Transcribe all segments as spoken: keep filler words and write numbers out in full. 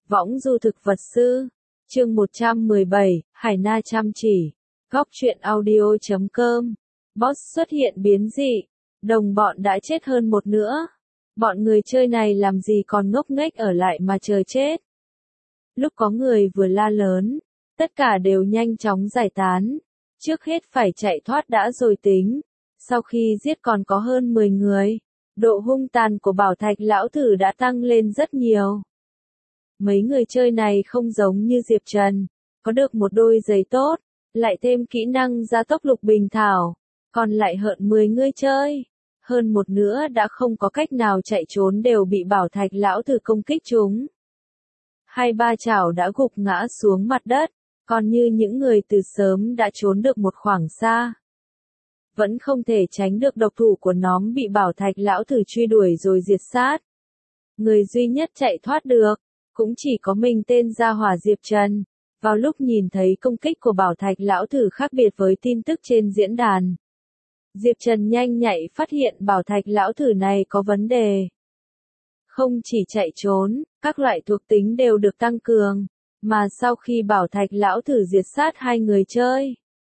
Võng du thực vật sư. Chương một trăm mười bảy, Hải Na chăm chỉ. Góc truyện audio chấm com. Boss xuất hiện biến dị. Đồng bọn đã chết hơn một nữa. Bọn người chơi này làm gì còn ngốc nghếch ở lại mà chờ chết. Lúc có người vừa la lớn, tất cả đều nhanh chóng giải tán. Trước hết phải chạy thoát đã rồi tính. Sau khi giết còn có hơn mười người, độ hung tàn của Bảo Thạch lão thử đã tăng lên rất nhiều. Mấy người chơi này không giống như Diệp Trần, có được một đôi giày tốt, lại thêm kỹ năng gia tốc lục bình thảo, còn lại hơn mười người chơi. Hơn một nữa đã không có cách nào chạy trốn đều bị Bảo Thạch lão thử công kích chúng. Hai ba chảo đã gục ngã xuống mặt đất, còn như những người từ sớm đã trốn được một khoảng xa. Vẫn không thể tránh được độc thủ của nhóm bị Bảo Thạch lão thử truy đuổi rồi diệt sát. Người duy nhất chạy thoát được, cũng chỉ có mình tên gia hỏa Diệp Trần. Vào lúc nhìn thấy công kích của Bảo Thạch lão thử khác biệt với tin tức trên diễn đàn, Diệp Trần nhanh nhạy phát hiện Bảo Thạch lão thử này có vấn đề. Không chỉ chạy trốn, các loại thuộc tính đều được tăng cường, mà sau khi Bảo Thạch lão thử diệt sát hai người chơi,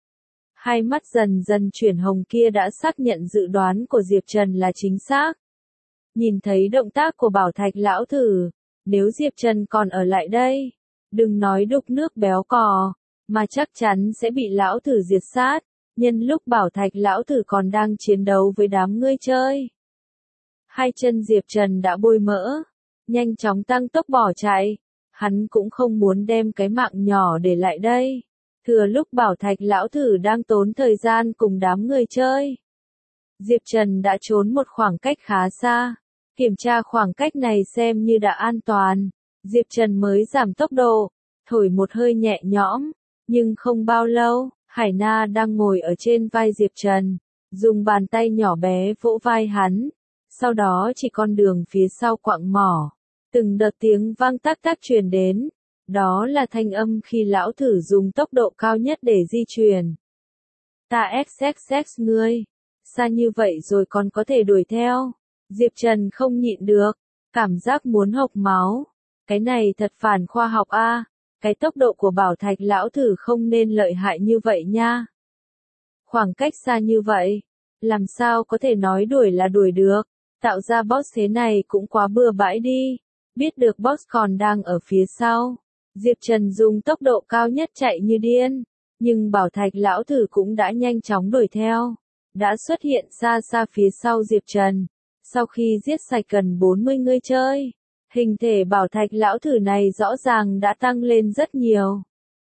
hai mắt dần dần chuyển hồng kia đã xác nhận dự đoán của Diệp Trần là chính xác. Nhìn thấy động tác của Bảo Thạch lão thử, nếu Diệp Trần còn ở lại đây, đừng nói đục nước béo cò, mà chắc chắn sẽ bị lão thử diệt sát, nhân lúc Bảo Thạch lão thử còn đang chiến đấu với đám ngươi chơi. Hai chân Diệp Trần đã bôi mỡ, nhanh chóng tăng tốc bỏ chạy, hắn cũng không muốn đem cái mạng nhỏ để lại đây. Thừa lúc Bảo Thạch lão thử đang tốn thời gian cùng đám người chơi, Diệp Trần đã trốn một khoảng cách khá xa. Kiểm tra khoảng cách này xem như đã an toàn, Diệp Trần mới giảm tốc độ, thổi một hơi nhẹ nhõm, nhưng không bao lâu, Hải Na đang ngồi ở trên vai Diệp Trần, dùng bàn tay nhỏ bé vỗ vai hắn, sau đó chỉ con đường phía sau quặng mỏ, từng đợt tiếng vang tắc tắc truyền đến, đó là thanh âm khi lão thử dùng tốc độ cao nhất để di chuyển. Ta xxx ngươi, xa như vậy rồi còn có thể đuổi theo. Diệp Trần không nhịn được, cảm giác muốn hộc máu. Cái này thật phản khoa học a, à. Cái tốc độ của Bảo Thạch lão thử không nên lợi hại như vậy nha. Khoảng cách xa như vậy, làm sao có thể nói đuổi là đuổi được, tạo ra boss thế này cũng quá bừa bãi đi. Biết được boss còn đang ở phía sau, Diệp Trần dùng tốc độ cao nhất chạy như điên, nhưng Bảo Thạch lão thử cũng đã nhanh chóng đuổi theo, đã xuất hiện xa xa phía sau Diệp Trần. Sau khi giết sạch gần bốn mươi người chơi, hình thể Bảo Thạch lão thử này rõ ràng đã tăng lên rất nhiều.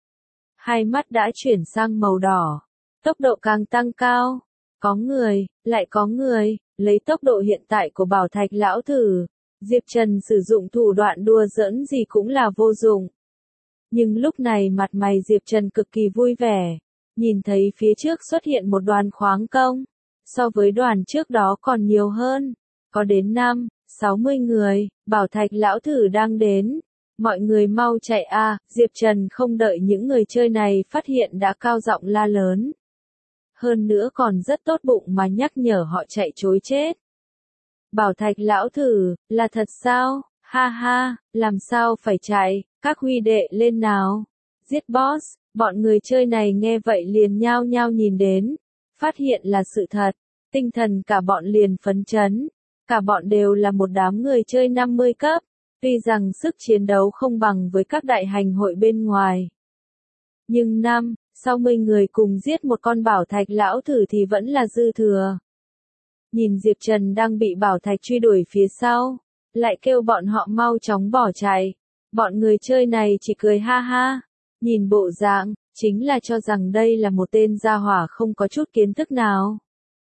Hai mắt đã chuyển sang màu đỏ, tốc độ càng tăng cao. Có người, lại có người, lấy tốc độ hiện tại của Bảo Thạch lão thử, Diệp Trần sử dụng thủ đoạn đùa giỡn gì cũng là vô dụng. Nhưng lúc này mặt mày Diệp Trần cực kỳ vui vẻ, nhìn thấy phía trước xuất hiện một đoàn khoáng công, so với đoàn trước đó còn nhiều hơn. Có đến năm, sáu mươi người, Bảo Thạch lão thử đang đến. Mọi người mau chạy a, Diệp Trần không đợi những người chơi này phát hiện đã cao giọng la lớn. Hơn nữa còn rất tốt bụng mà nhắc nhở họ chạy trối chết. Bảo Thạch lão thử, là thật sao? Ha ha, làm sao phải chạy, các huy đệ lên nào. Giết boss, bọn người chơi này nghe vậy liền nhao nhao nhìn đến. Phát hiện là sự thật, tinh thần cả bọn liền phấn chấn. Cả bọn đều là một đám người chơi năm mươi cấp, tuy rằng sức chiến đấu không bằng với các đại hành hội bên ngoài. Nhưng năm, sáu mươi người cùng giết một con Bảo Thạch lão thử thì vẫn là dư thừa. Nhìn Diệp Trần đang bị Bảo Thạch truy đuổi phía sau, lại kêu bọn họ mau chóng bỏ chạy. Bọn người chơi này chỉ cười ha ha, nhìn bộ dạng, chính là cho rằng đây là một tên gia hỏa không có chút kiến thức nào.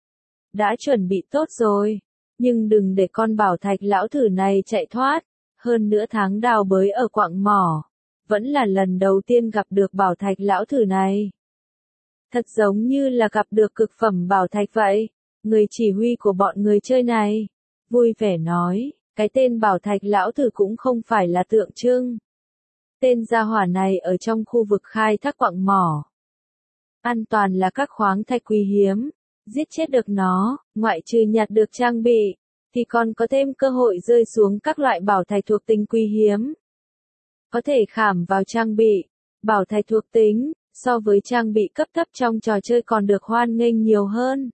Đã chuẩn bị tốt rồi. Nhưng đừng để con Bảo Thạch lão thử này chạy thoát, hơn nữa tháng đào bới ở quặng mỏ, vẫn là lần đầu tiên gặp được Bảo Thạch lão thử này. Thật giống như là gặp được cực phẩm Bảo Thạch vậy, người chỉ huy của bọn người chơi này, vui vẻ nói, cái tên Bảo Thạch lão thử cũng không phải là tượng trưng. Tên gia hỏa này ở trong khu vực khai thác quặng mỏ. An toàn là các khoáng thạch quý hiếm. Giết chết được nó, ngoại trừ nhặt được trang bị, thì còn có thêm cơ hội rơi xuống các loại bảo thạch thuộc tính quý hiếm. có thể khảm vào trang bị. Bảo thạch thuộc tính, so với trang bị cấp thấp trong trò chơi còn được hoan nghênh nhiều hơn.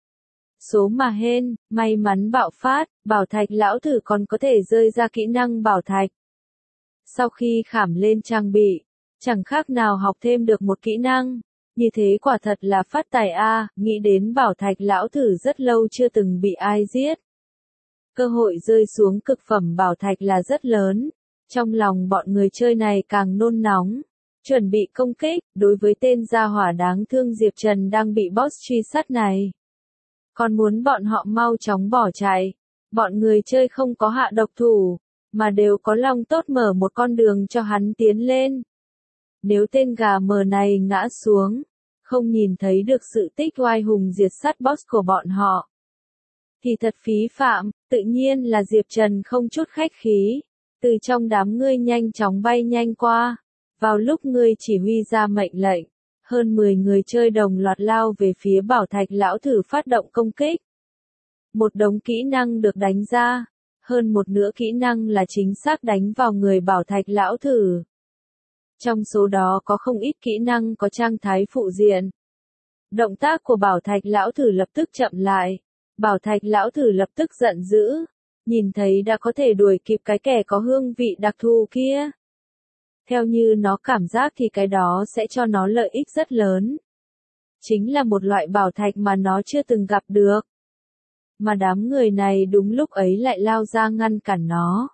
Số mà hên, may mắn bạo phát, bảo thạch lão thử còn có thể rơi ra kỹ năng bảo thạch. Sau khi khảm lên trang bị, chẳng khác nào học thêm được một kỹ năng. Như thế quả thật là phát tài a, nghĩ đến bảo thạch lão thử rất lâu chưa từng bị ai giết. Cơ hội rơi xuống cực phẩm bảo thạch là rất lớn. Trong lòng bọn người chơi này càng nôn nóng. Chuẩn bị công kích, đối với tên gia hỏa đáng thương Diệp Trần đang bị boss truy sát này. Còn muốn bọn họ mau chóng bỏ chạy. Bọn người chơi không có hạ độc thủ, mà đều có lòng tốt mở một con đường cho hắn tiến lên. Nếu tên gà mờ này ngã xuống, không nhìn thấy được sự tích oai hùng diệt sát boss của bọn họ, thì thật phí phạm. Tự nhiên là Diệp Trần không chút khách khí, từ trong đám ngươi nhanh chóng bay nhanh qua. Vào lúc ngươi chỉ huy ra mệnh lệnh, hơn mười người chơi đồng loạt lao về phía bảo thạch lão thử phát động công kích. Một đống kỹ năng được đánh ra, hơn một nửa kỹ năng là chính xác đánh vào người bảo thạch lão thử. Trong số đó có không ít kỹ năng có trạng thái phụ diện. Động tác của bảo thạch lão thử lập tức chậm lại. Bảo thạch lão thử lập tức giận dữ, nhìn thấy đã có thể đuổi kịp cái kẻ có hương vị đặc thù kia. Theo như nó cảm giác thì cái đó sẽ cho nó lợi ích rất lớn. Chính là một loại bảo thạch mà nó chưa từng gặp được. Mà đám người này đúng lúc ấy lại lao ra ngăn cản nó.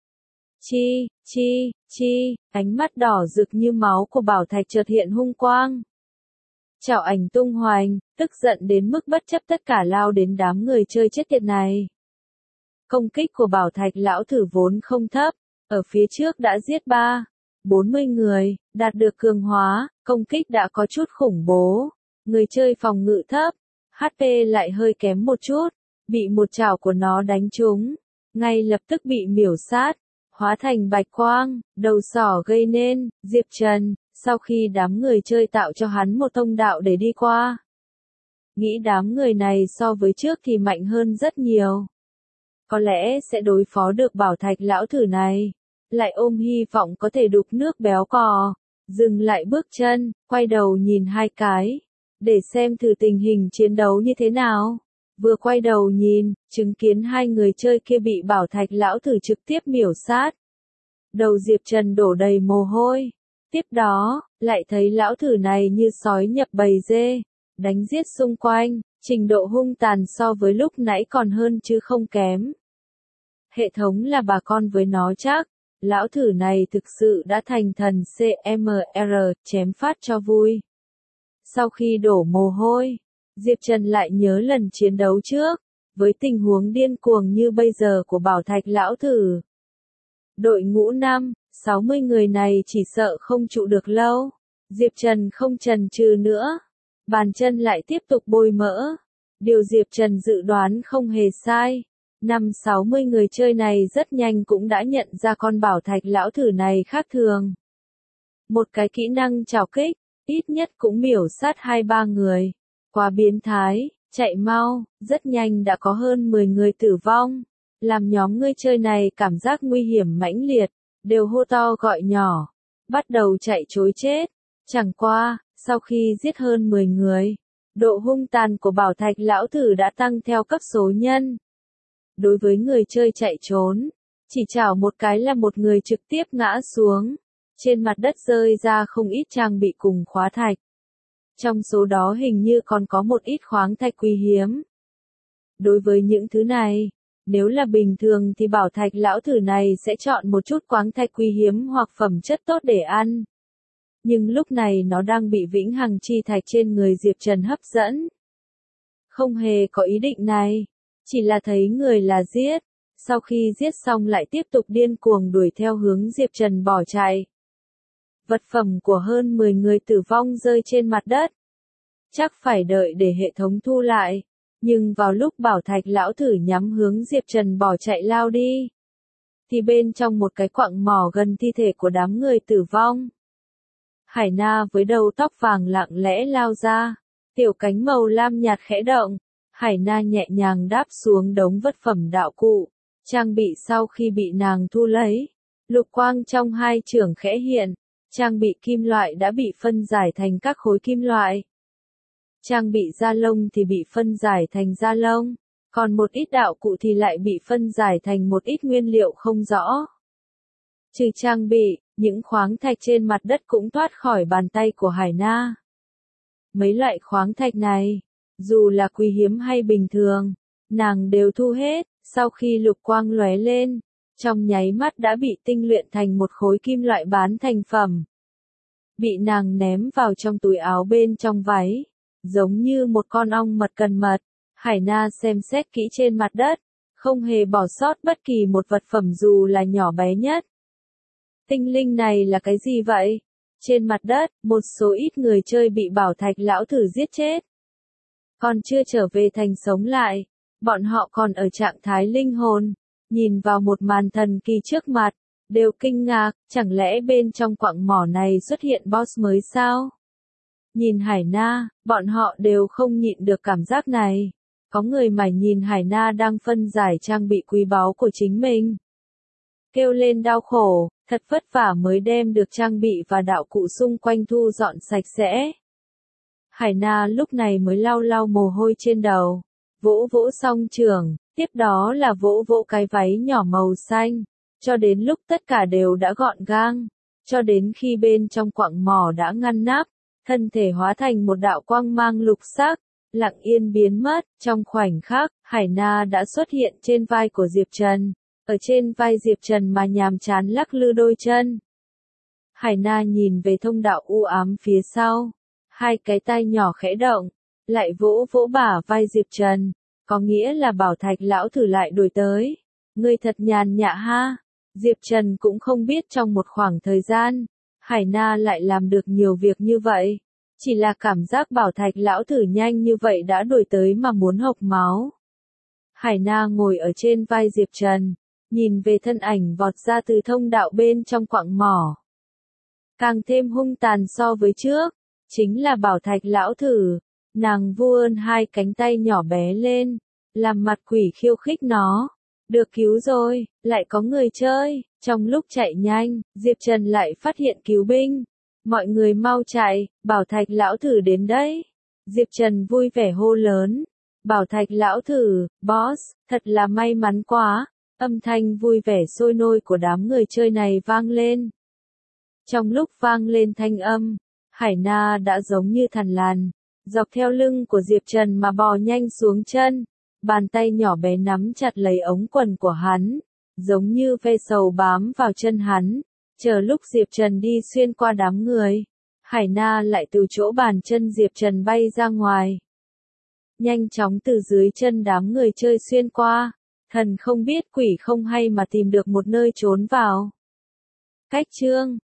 Chi, chi, chi, ánh mắt đỏ rực như máu của bảo thạch chợt hiện hung quang. Chảo ảnh tung hoành, tức giận đến mức bất chấp tất cả lao đến đám người chơi chết tiệt này. Công kích của bảo thạch lão thử vốn không thấp, ở phía trước đã giết ba, bốn mươi người, đạt được cường hóa, công kích đã có chút khủng bố. Người chơi phòng ngự thấp, hát pê lại hơi kém một chút, bị một chảo của nó đánh trúng, ngay lập tức bị miểu sát, hóa thành bạch quang, đầu sỏ gây nên. Diệp Trần, sau khi đám người chơi tạo cho hắn một thông đạo để đi qua. Nghĩ đám người này so với trước thì mạnh hơn rất nhiều. Có lẽ sẽ đối phó được bảo thạch lão thử này. Lại ôm hy vọng có thể đục nước béo cò. Dừng lại bước chân, quay đầu nhìn hai cái. Để xem thử tình hình chiến đấu như thế nào. Vừa quay đầu nhìn, chứng kiến hai người chơi kia bị bảo thạch lão thử trực tiếp miểu sát. Đầu Diệp Trần đổ đầy mồ hôi. Tiếp đó, lại thấy lão thử này như sói nhập bầy dê, đánh giết xung quanh, trình độ hung tàn so với lúc nãy còn hơn chứ không kém. Hệ thống là bà con với nó chắc, lão thử này thực sự đã thành thần xê em rờ, chém phát cho vui. Sau khi đổ mồ hôi, Diệp Trần lại nhớ lần chiến đấu trước, với tình huống điên cuồng như bây giờ của bảo thạch lão thử. Đội ngũ năm, sáu mươi người này chỉ sợ không trụ được lâu. Diệp Trần không chần chừ nữa. Bàn chân lại tiếp tục bôi mỡ. Điều Diệp Trần dự đoán không hề sai. Năm sáu mươi người chơi này rất nhanh cũng đã nhận ra con bảo thạch lão thử này khác thường. Một cái kỹ năng trảo kích, ít nhất cũng miểu sát hai ba người. Quá biến thái, chạy mau, rất nhanh đã có hơn mười người tử vong. Làm nhóm người chơi này cảm giác nguy hiểm mãnh liệt, đều hô to gọi nhỏ, bắt đầu chạy trối chết. Chẳng qua, sau khi giết hơn mười người, độ hung tàn của bảo thạch lão thử đã tăng theo cấp số nhân. Đối với người chơi chạy trốn, chỉ chảo một cái là một người trực tiếp ngã xuống. Trên mặt đất rơi ra không ít trang bị cùng khóa thạch. Trong số đó hình như còn có một ít khoáng thạch quý hiếm. Đối với những thứ này, nếu là bình thường thì bảo thạch lão thử này sẽ chọn một chút khoáng thạch quý hiếm hoặc phẩm chất tốt để ăn. Nhưng lúc này nó đang bị vĩnh hằng chi thạch trên người Diệp Trần hấp dẫn. Không hề có ý định này, chỉ là thấy người là giết, sau khi giết xong lại tiếp tục điên cuồng đuổi theo hướng Diệp Trần bỏ chạy. Vật phẩm của hơn mười người tử vong rơi trên mặt đất. Chắc phải đợi để hệ thống thu lại. Nhưng vào lúc bảo thạch lão thử nhắm hướng Diệp Trần bỏ chạy lao đi, thì bên trong một cái quặng mỏ gần thi thể của đám người tử vong, Hải Na với đầu tóc vàng lặng lẽ lao ra, tiểu cánh màu lam nhạt khẽ động, Hải Na nhẹ nhàng đáp xuống đống vật phẩm đạo cụ, trang bị sau khi bị nàng thu lấy, Lục quang trong hai chưởng khẽ hiện, trang bị kim loại đã bị phân giải thành các khối kim loại. Trang bị da lông thì bị phân giải thành da lông, còn một ít đạo cụ thì lại bị phân giải thành một ít nguyên liệu không rõ. Trừ trang bị, những khoáng thạch trên mặt đất cũng thoát khỏi bàn tay của Hải Na. Mấy loại khoáng thạch này, dù là quý hiếm hay bình thường, nàng đều thu hết, sau khi lục quang lóe lên, trong nháy mắt đã bị tinh luyện thành một khối kim loại bán thành phẩm. Bị nàng ném vào trong túi áo bên trong váy, giống như một con ong mật cần mật. Hải Na xem xét kỹ trên mặt đất, không hề bỏ sót bất kỳ một vật phẩm dù là nhỏ bé nhất. Tinh linh này là cái gì vậy? Trên mặt đất, một số ít người chơi bị bảo thạch lão thử giết chết. Còn chưa trở về thành sống lại, bọn họ còn ở trạng thái linh hồn, nhìn vào một màn thần kỳ trước mặt, đều kinh ngạc, chẳng lẽ bên trong quặng mỏ này xuất hiện boss mới sao? Nhìn Hải Na, bọn họ đều không nhịn được cảm giác này. Có người mải nhìn Hải Na đang phân giải trang bị quý báu của chính mình. Kêu lên đau khổ, thật vất vả mới đem được trang bị và đạo cụ xung quanh thu dọn sạch sẽ. Hải Na lúc này mới lau lau mồ hôi trên đầu, vỗ vỗ song chưởng, tiếp đó là vỗ vỗ cái váy nhỏ màu xanh, cho đến lúc tất cả đều đã gọn gàng, cho đến khi bên trong quặng mỏ đã ngăn nắp, thân thể hóa thành một đạo quang mang lục sắc, lặng yên biến mất. Trong khoảnh khắc, Hải Na đã xuất hiện trên vai của Diệp Trần, ở trên vai Diệp Trần mà nhàm chán lắc lư đôi chân. Hải Na nhìn về thông đạo u ám phía sau, hai cái tay nhỏ khẽ động, lại vỗ vỗ bả vai Diệp Trần, có nghĩa là bảo thạch lão thử lại đuổi tới. Ngươi thật nhàn nhã ha. Diệp Trần cũng không biết trong một khoảng thời gian, Hải Na lại làm được nhiều việc như vậy. Chỉ là cảm giác bảo thạch lão thử nhanh như vậy đã đuổi tới mà muốn hộc máu. Hải Na ngồi ở trên vai Diệp Trần, nhìn về thân ảnh vọt ra từ thông đạo bên trong quặng mỏ. Càng thêm hung tàn so với trước, chính là bảo thạch lão thử. Nàng vươn hai cánh tay nhỏ bé lên, làm mặt quỷ khiêu khích nó. Được cứu rồi, lại có người chơi. Trong lúc chạy nhanh, Diệp Trần lại phát hiện cứu binh. Mọi người mau chạy, bảo thạch lão thử đến đấy. Diệp Trần vui vẻ hô lớn. Bảo thạch lão thử, boss, thật là may mắn quá. Âm thanh vui vẻ sôi nôi của đám người chơi này vang lên. Trong lúc vang lên thanh âm, Hải Na đã giống như thằn lằn, dọc theo lưng của Diệp Trần mà bò nhanh xuống chân. Bàn tay nhỏ bé nắm chặt lấy ống quần của hắn, giống như ve sầu bám vào chân hắn. Chờ lúc Diệp Trần đi xuyên qua đám người, Hải Na lại từ chỗ bàn chân Diệp Trần bay ra ngoài. Nhanh chóng từ dưới chân đám người chơi xuyên qua, thần không biết quỷ không hay mà tìm được một nơi trốn vào. Cách chương